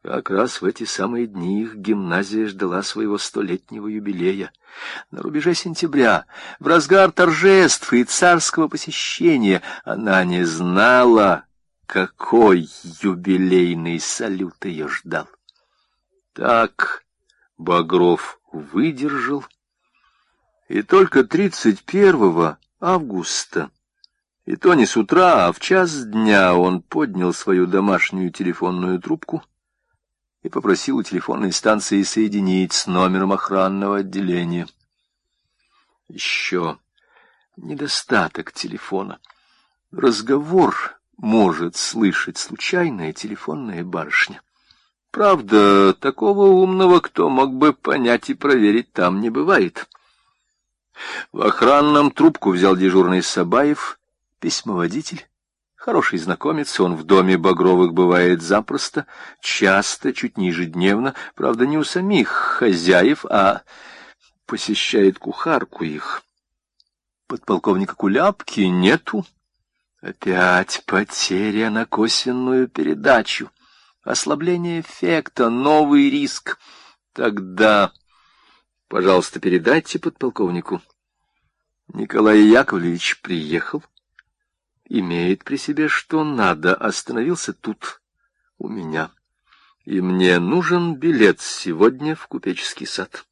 Как раз в эти самые дни их гимназия ждала своего 100-летнего юбилея. На рубеже сентября, в разгар торжеств и царского посещения, она не знала, какой юбилейный салют ее ждал. Так Багров выдержал, и только 31 августа, и то не с утра, а в час дня, он поднял свою домашнюю телефонную трубку и попросил у телефонной станции соединить с номером охранного отделения. Еще недостаток телефона. Разговор может слышать случайная телефонная барышня. Правда, такого умного, кто мог бы понять и проверить, там не бывает. В охранном трубку взял дежурный Сабаев, письмоводитель. Хороший знакомец, он в доме Багровых бывает запросто, часто, чуть не ежедневно, правда, не у самих хозяев, а посещает кухарку их. Подполковника Куляпки нету. Опять потеря на косвенную передачу, ослабление эффекта, новый риск. Тогда, пожалуйста, передайте подполковнику. Николай Яковлевич приехал. Имеет при себе, что надо, остановился тут, у меня. И мне нужен билет сегодня в купеческий сад.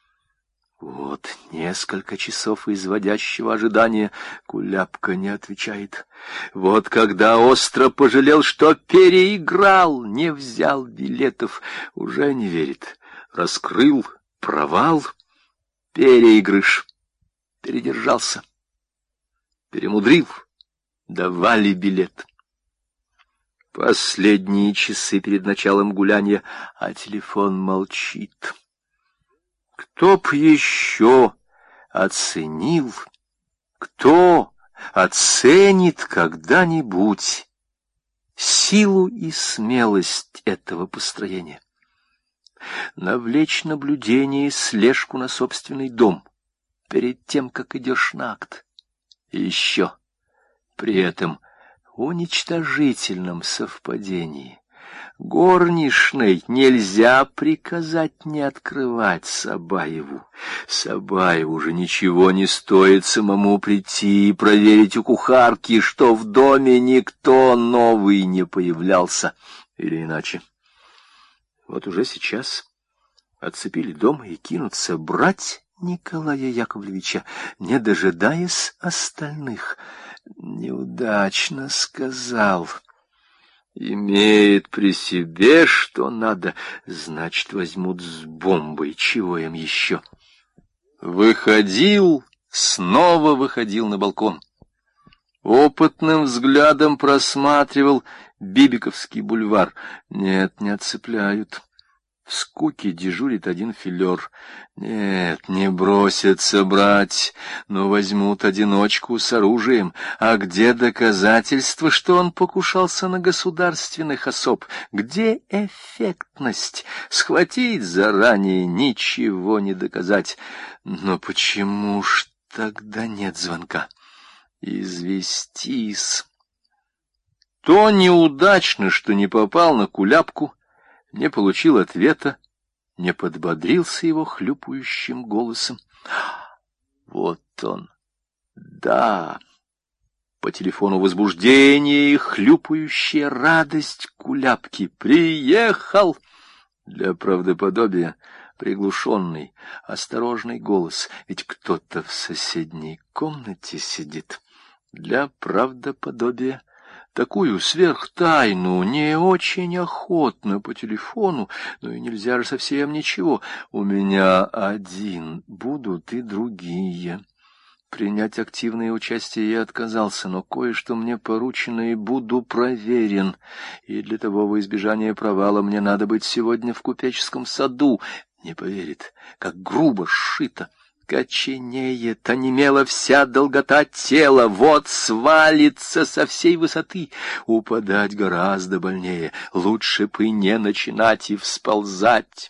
Вот несколько часов изводящего ожидания. Куляпка не отвечает. Вот когда остро пожалел, что переиграл, не взял билетов, уже не верит. Раскрыл провал, переигрыш, передержался, перемудрил. Давали билет. Последние часы перед началом гуляния, а телефон молчит. Кто б еще оценил, кто оценит когда-нибудь силу и смелость этого построения? Навлечь наблюдение и слежку на собственный дом перед тем, как идешь на акт. И еще при этом уничтожительном совпадении горничной нельзя приказать не открывать Сабаеву. Сабаеву же ничего не стоит самому прийти и проверить у кухарки, что в доме никто новый не появлялся. Или иначе. Вот уже сейчас отцепили дом и кинутся брать Николая Яковлевича, не дожидаясь остальных. Неудачно сказал. Имеет при себе, что надо, значит, возьмут с бомбой, чего им еще. Выходил, снова выходил на балкон. Опытным взглядом просматривал Бибиковский бульвар. Нет, не отцепляют. В скуке дежурит один филер. Нет, не бросятся брать, но возьмут одиночку с оружием. А где доказательства, что он покушался на государственных особ? Где эффектность? Схватить заранее, ничего не доказать. Но почему ж тогда нет звонка? Известись. То неудачно, что не попал на Куляпку, не получил ответа, не подбодрился его хлюпающим голосом. Вот он, да, по телефону возбуждение и хлюпающая радость Куляпки. Приехал! Для правдоподобия приглушенный, осторожный голос, ведь кто-то в соседней комнате сидит. Для правдоподобия такую сверхтайну не очень охотно по телефону, но и нельзя же совсем ничего. У меня один, будут и другие. Принять активное участие я отказался, но кое-что мне поручено, и буду проверен. И для того, во избежание провала, мне надо быть сегодня в купеческом саду. Не поверит, как грубо сшито. Коченеет, онемела вся долгота тела, вот свалится со всей высоты. Упадать гораздо больнее, лучше бы не начинать и всползать.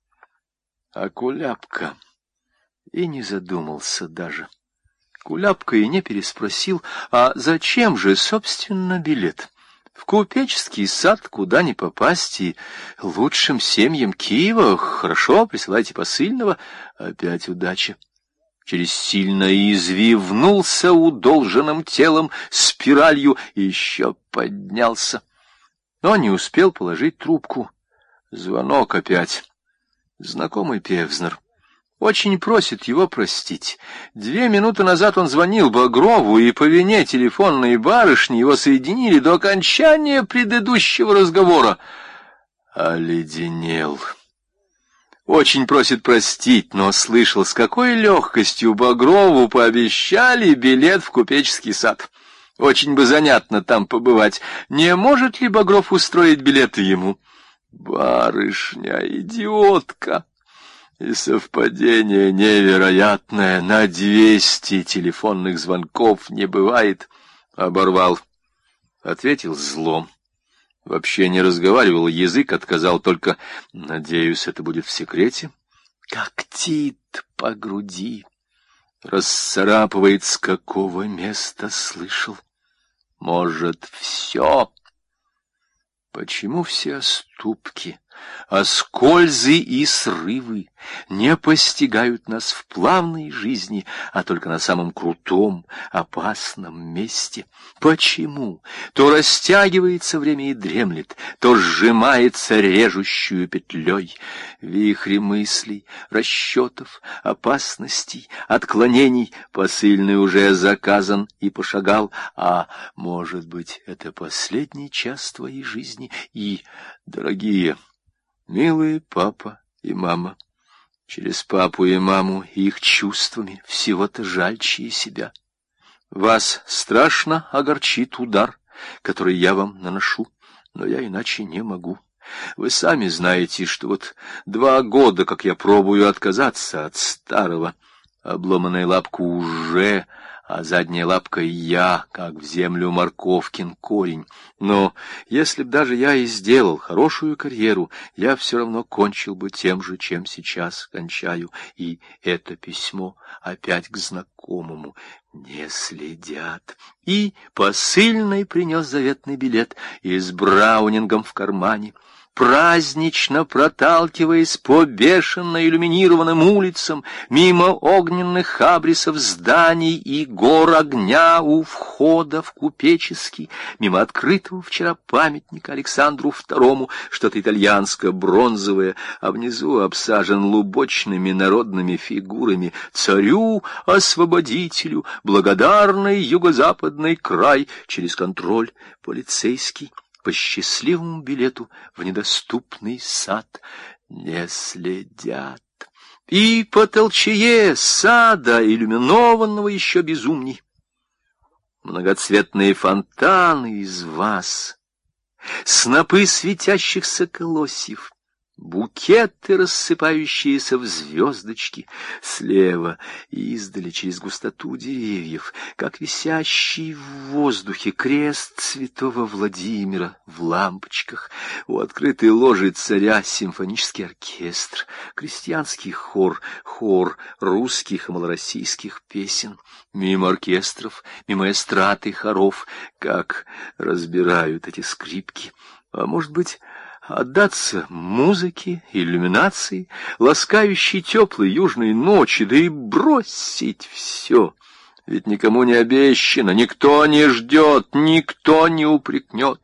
А Куляпка и не задумался даже. Куляпка и не переспросил, а зачем же, собственно, билет? В купеческий сад куда ни попасть, и лучшим семьям Киева хорошо, присылайте посыльного. Опять удача. Через сильно извивнулся удолженным телом спиралью и еще поднялся. Но не успел положить трубку. Звонок опять. Знакомый Певзнер. Очень просит его простить. 2 минуты назад он звонил Багрову, и по вине телефонной барышни его соединили до окончания предыдущего разговора. Оледенел. Очень просит простить, но слышал, с какой легкостью Багрову пообещали билет в купеческий сад. Очень бы занятно там побывать. Не может ли Багров устроить билеты ему? Барышня, идиотка! И совпадение невероятное. На 200 телефонных звонков не бывает. Оборвал. Ответил злом. Вообще не разговаривал, язык отказал, только, надеюсь, это будет в секрете. Когтит по груди, расцарапывает, с какого места слышал. Может, все? Почему все оступки, оскользы и срывы не постигают нас в плавной жизни, а только на самом крутом, опасном месте? Почему то растягивается время и дремлет, то сжимается режущую петлей? Вихри мыслей, расчетов, опасностей, отклонений. Посыльный уже заказан и пошагал, а может быть, это последний час твоей жизни. И, дорогие, милые папа и мама, через папу и маму и их чувствами всего-то жальче себя. Вас страшно огорчит удар, который я вам наношу, но я иначе не могу. Вы сами знаете, что вот 2 года, как я пробую отказаться от старого. Обломанная лапка уже, а задняя лапка я, как в землю морковкин корень. Но если б даже я и сделал хорошую карьеру, я все равно кончил бы тем же, чем сейчас кончаю. И это письмо опять к знакомому. Не следят. И посыльный принес заветный билет и с браунингом в кармане. Празднично проталкиваясь по бешено иллюминированным улицам, мимо огненных абрисов зданий и гор огня у входа в купеческий, мимо открытого вчера памятника Александру II, что-то итальянско-бронзовое, а внизу обсажен лубочными народными фигурами, царю-освободителю, благодарный юго-западный край, через контроль полицейский, по счастливому билету в недоступный сад. Не следят. И по толчее сада, иллюминованного еще безумней. Многоцветные фонтаны из ваз, снопы светящихся колосьев, букеты, рассыпающиеся в звездочки, слева и издали через густоту деревьев, как висящий в воздухе крест святого Владимира в лампочках, у открытой ложи царя симфонический оркестр, крестьянский хор, хор русских и малороссийских песен, мимо оркестров, мимо эстрад и хоров, как разбирают эти скрипки, а может быть, отдаться музыке, иллюминации, ласкающей теплой южной ночи, да и бросить все. Ведь никому не обещано, никто не ждет, никто не упрекнет.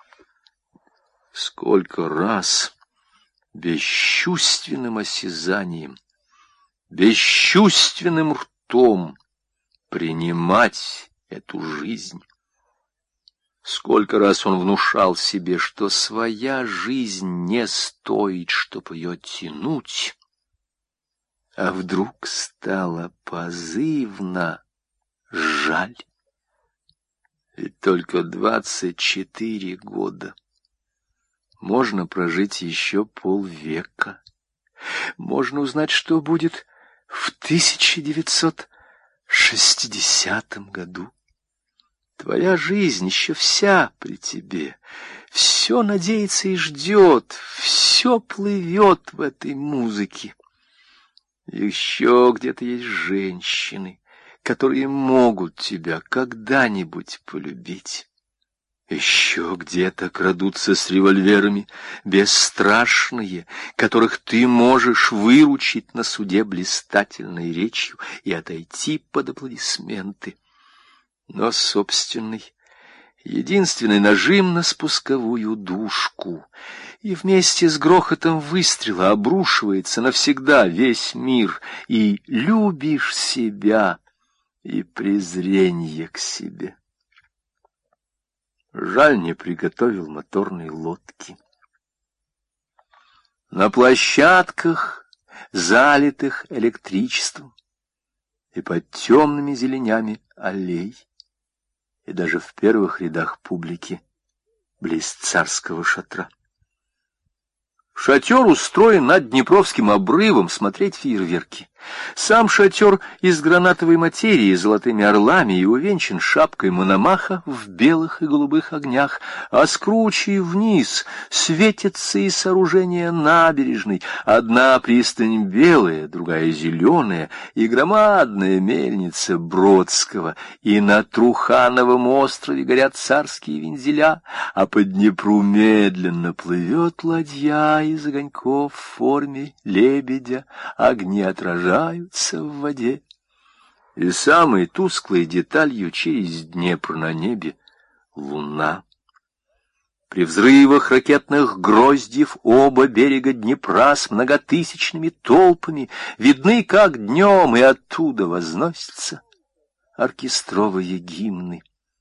Сколько раз бесчувственным осязанием, бесчувственным ртом принимать эту жизнь. Сколько раз он внушал себе, что своя жизнь не стоит, чтоб ее тянуть, а вдруг стало позывно жаль. Ведь только 24 года. Можно прожить еще полвека. Можно узнать, что будет в 1960 году. Твоя жизнь еще вся при тебе, все надеется и ждет, все плывет в этой музыке. Еще где-то есть женщины, которые могут тебя когда-нибудь полюбить. Еще где-то крадутся с револьверами бесстрашные, которых ты можешь выручить на суде блистательной речью и отойти под аплодисменты. Но собственный, единственный нажим на спусковую дужку, и вместе с грохотом выстрела обрушивается навсегда весь мир, и любишь себя, и презрение к себе. Жаль, не приготовил моторной лодки. На площадках, залитых электричеством, и под темными зеленями аллей, и даже в первых рядах публики, близ царского шатра. Шатер устроен над Днепровским обрывом смотреть фейерверки. Сам шатер из гранатовой материи с золотыми орлами и увенчан шапкой мономаха в белых и голубых огнях, а с кручей вниз светятся и сооружения набережной. Одна пристань белая, другая зеленая, и громадная мельница Бродского, и на Трухановом острове горят царские вензеля, а по Днепру медленно плывет ладья из огоньков в форме лебедя, огни отражаются в воде. И самой тусклой деталью через Днепр на небе — луна. При взрывах ракетных гроздьев оба берега Днепра с многотысячными толпами видны как днем, и оттуда возносятся оркестровые гимны.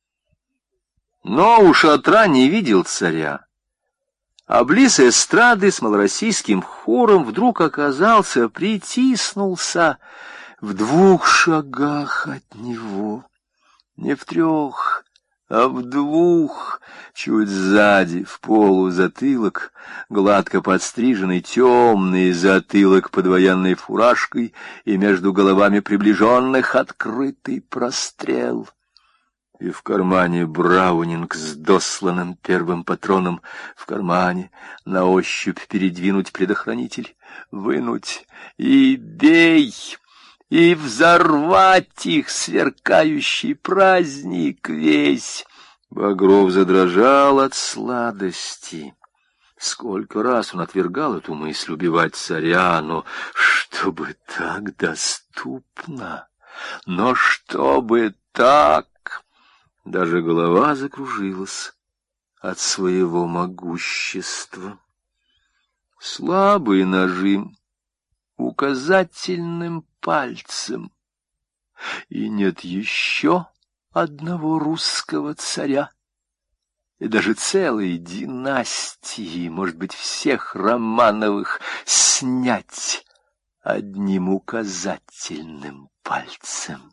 Но у шатра не видел царя, а близ эстрады с малороссийским хором вдруг оказался, притиснулся в 2 шагах от него. Не в 3, а в 2, чуть сзади, в полу затылок, гладко подстриженный темный затылок под военной фуражкой, и между головами приближенных открытый прострел. И в кармане браунинг с досланным первым патроном, в кармане на ощупь передвинуть предохранитель, вынуть и бей, и взорвать их сверкающий праздник весь. Багров задрожал от сладости. Сколько раз он отвергал эту мысль убивать царя, но чтобы так доступно, но чтобы так... Даже голова закружилась от своего могущества. Слабый нажим указательным пальцем, и нет еще одного русского царя, и даже целой династии, может быть, всех Романовых, снять одним указательным пальцем.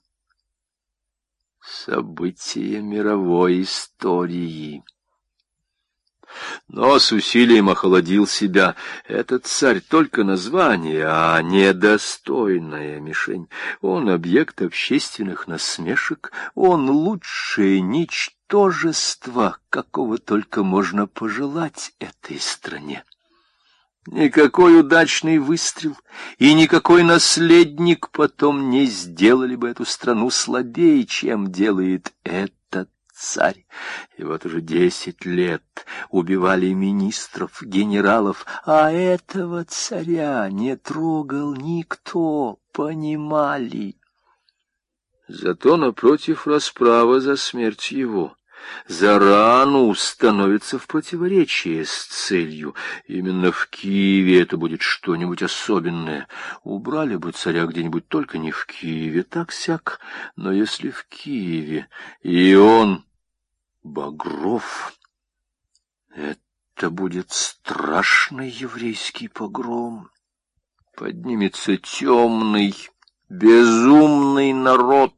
События мировой истории. Но с усилием охладил себя. Этот царь только название, а не достойная мишень. Он объект общественных насмешек, он лучшее ничтожество, какого только можно пожелать этой стране. Никакой удачный выстрел и никакой наследник потом не сделали бы эту страну слабее, чем делает этот царь. И вот уже 10 лет убивали министров, генералов, а этого царя не трогал никто, понимали. Зато напротив расправа за смерть его. За рану становится в противоречие с целью. Именно в Киеве это будет что-нибудь особенное. Убрали бы царя где-нибудь, только не в Киеве, так-сяк. Но если в Киеве, и он, Багров, это будет страшный еврейский погром. Поднимется темный, безумный народ.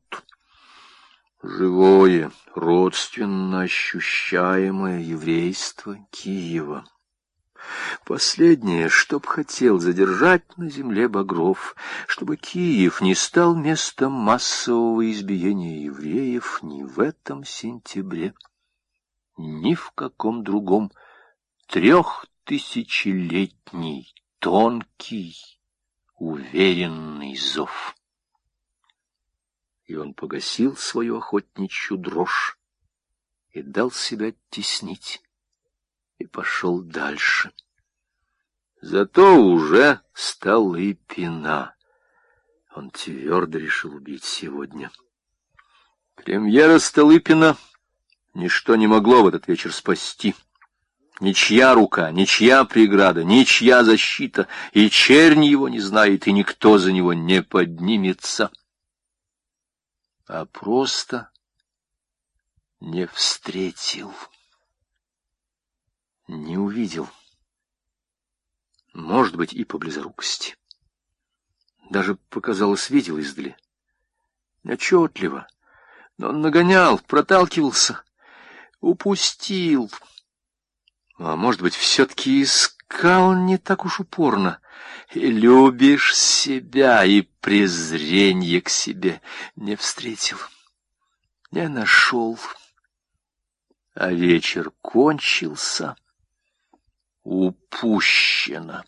Живое, родственно ощущаемое еврейство Киева. Последнее, что б хотел задержать на земле Багров, чтобы Киев не стал местом массового избиения евреев ни в этом сентябре, ни в каком другом 3000-летний, тонкий, уверенный зов. И он погасил свою охотничью дрожь и дал себя оттеснить, и пошел дальше. Зато уже Столыпина он твердо решил убить сегодня. Премьера Столыпина ничто не могло в этот вечер спасти. Ничья рука, ничья преграда, ничья защита, и чернь его не знает, и никто за него не поднимется. А просто не встретил, не увидел. Может быть, и по близорукости. Даже, показалось, видел издали. Отчетливо. Но он нагонял, проталкивался, упустил. А может быть, все-таки искал не так уж упорно. И любишь себя, и презрение к себе не встретил, не нашел. А вечер кончился. Упущено.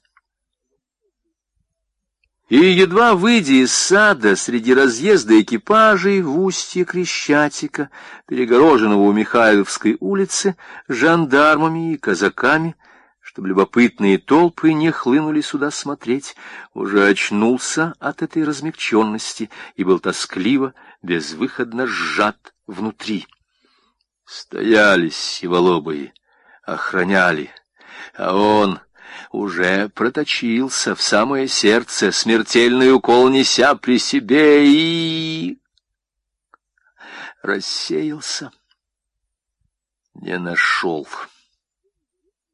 И, едва выйдя из сада, среди разъезда экипажей в устье Крещатика, перегороженного у Михайловской улицы, жандармами и казаками, чтобы любопытные толпы не хлынули сюда смотреть, уже очнулся от этой размягченности и был тоскливо, безвыходно сжат внутри. Стояли сиволобые, охраняли, а он уже проточился в самое сердце, смертельный укол неся при себе, и рассеялся, не нашел.